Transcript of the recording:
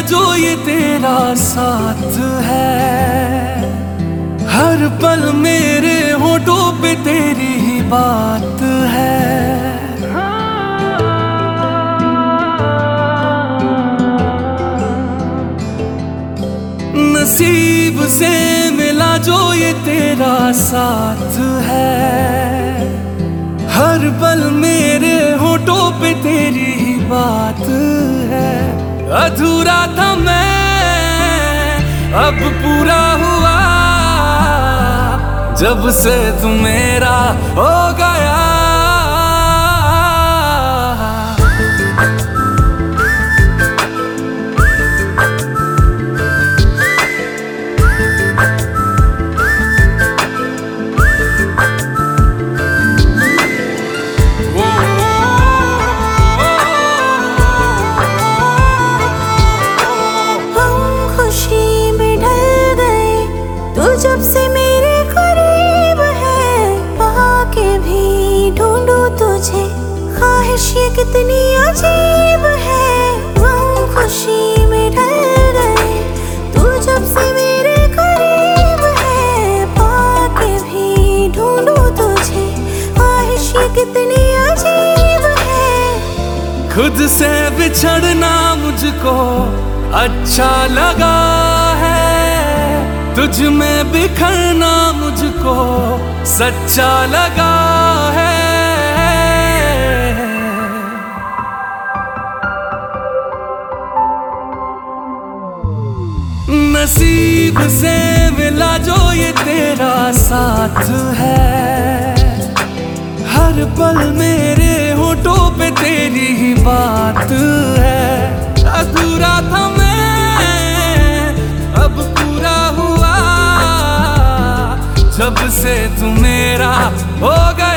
जो ये तेरा साथ है। हर पल मेरे होठों पे तेरी ही बात है। नसीब से मिला जो ये तेरा साथ है। हर पल मेरे होठों पे तेरी ही बात है। अधूरा था मैं अब पूरा हुआ, जब से तू मेरा हो गया। जब से मेरे करीब है, पाके भी ढूंढूं तुझे, ख्वाहिश ये कितनी अजीब है। हम खुशी में ढल गए, तू जब से मेरे करीब है, पाके भी ढूंढूं तुझे, ख्वाहिश ये कितनी अजीब है। खुद से बिछड़ना मुझको अच्छा लगा है, तुझ में बिखरना मुझको सच्चा लगा है। नसीब से मिला जो ये तेरा साथ है। हर पल मेरे होठों पे तेरी ही बात है। अधूरा था मैं अब पूरा हुआ, जब से तू मेरा हो गया।